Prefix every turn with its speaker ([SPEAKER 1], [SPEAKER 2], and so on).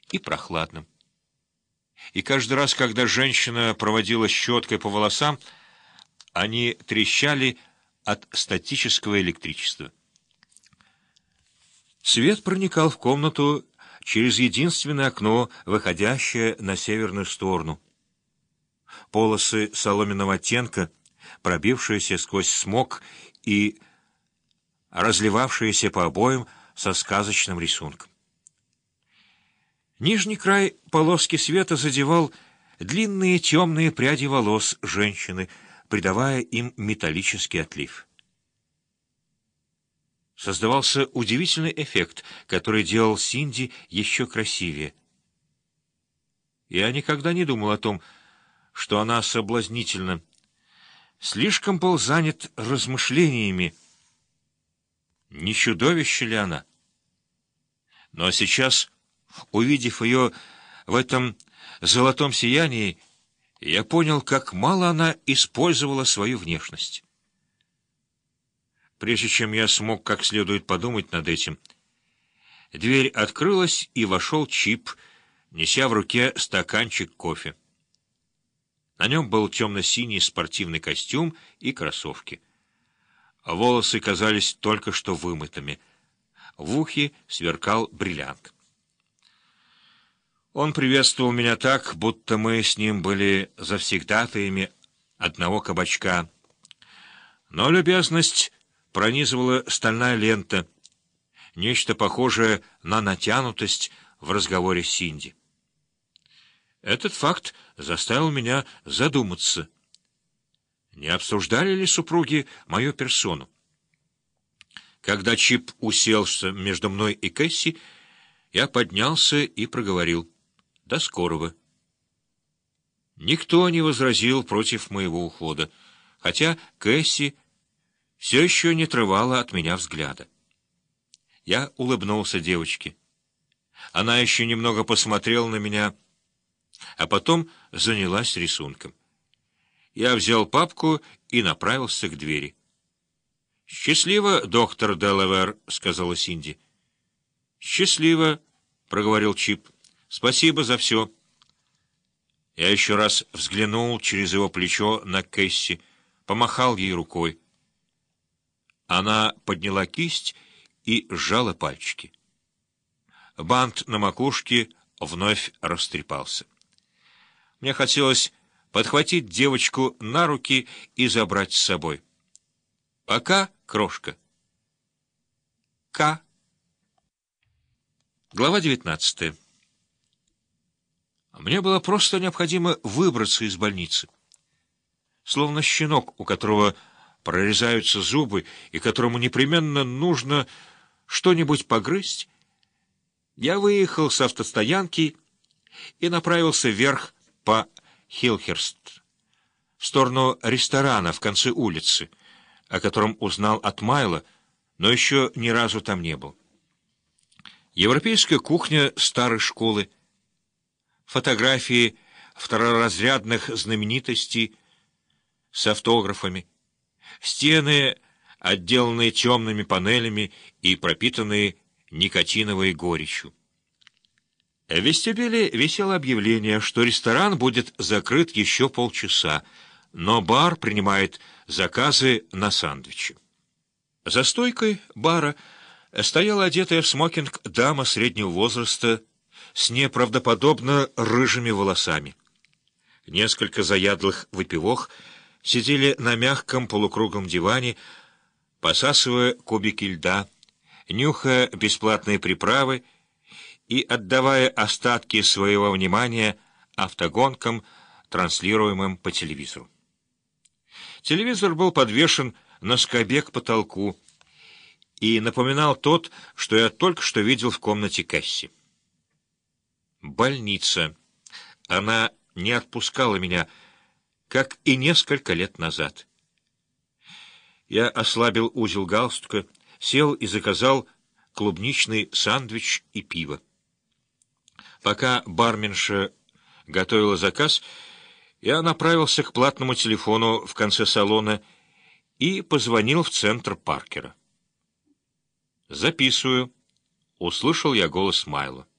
[SPEAKER 1] и прохладным. И каждый раз, когда женщина проводила щеткой по волосам, они трещали от статического электричества. Свет проникал в комнату через единственное окно, выходящее на северную сторону. Полосы соломенного оттенка, пробившиеся сквозь смог и разливавшиеся по обоям со сказочным рисунком. Нижний край полоски света задевал длинные темные пряди волос женщины, придавая им металлический отлив. Создавался удивительный эффект, который делал Синди еще красивее. Я никогда не думал о том, что она соблазнительна. Слишком был занят размышлениями, не чудовище ли она. Но сейчас, увидев ее в этом золотом сиянии, я понял, как мало она использовала свою внешность. Прежде чем я смог как следует подумать над этим, дверь открылась, и вошел Чип, неся в руке стаканчик кофе. На нем был темно-синий спортивный костюм и кроссовки. Волосы казались только что вымытыми. В ухе сверкал бриллиант. Он приветствовал меня так, будто мы с ним были завсегдатаями одного кабачка. Но любезность пронизывала стальная лента, нечто похожее на натянутость в разговоре с Синди. Этот факт заставил меня задуматься, не обсуждали ли супруги мою персону. Когда Чип уселся между мной и Кэсси, я поднялся и проговорил: «До скорого». Никто не возразил против моего ухода, хотя Кэсси все еще не отрывала от меня взгляда. Я улыбнулся девочке. Она еще немного посмотрела на меня, а потом занялась рисунком. Я взял папку и направился к двери. «Счастливо, доктор Делавер», — сказала Синди. «Счастливо», — проговорил Чип. «Спасибо за все». Я еще раз взглянул через его плечо на Кэсси, помахал ей рукой. Она подняла кисть и сжала пальчики. Бант на макушке вновь растрепался. Мне хотелось подхватить девочку на руки и забрать с собой. «Пока, крошка». К. Глава 19. Мне было просто необходимо выбраться из больницы. Словно щенок, у которого прорезаются зубы и которому непременно нужно что-нибудь погрызть, я выехал с автостоянки и направился вверх по Хилхерст, в сторону ресторана в конце улицы, о котором узнал от Майла, но еще ни разу там не был. Европейская кухня старой школы, фотографии второразрядных знаменитостей с автографами, стены, отделанные темными панелями и пропитанные никотиновой горечью. В вестибюле висело объявление, что ресторан будет закрыт еще полчаса, но бар принимает заказы на сэндвичи. За стойкой бара стояла одетая в смокинг дама среднего возраста с неправдоподобно рыжими волосами. Несколько заядлых выпивох сидели на мягком полукруглом диване, посасывая кубики льда, нюхая бесплатные приправы и отдавая остатки своего внимания автогонкам, транслируемым по телевизору. Телевизор был подвешен на скобе к потолку и напоминал тот, что я только что видел в комнате Кэсси. Больница. Она не отпускала меня, как и несколько лет назад. Я ослабил узел галстука, сел и заказал клубничный сэндвич и пиво. Пока барменша готовила заказ, я направился к платному телефону в конце салона и позвонил в центр Паркера. «Записываю», — услышал я голос Майла.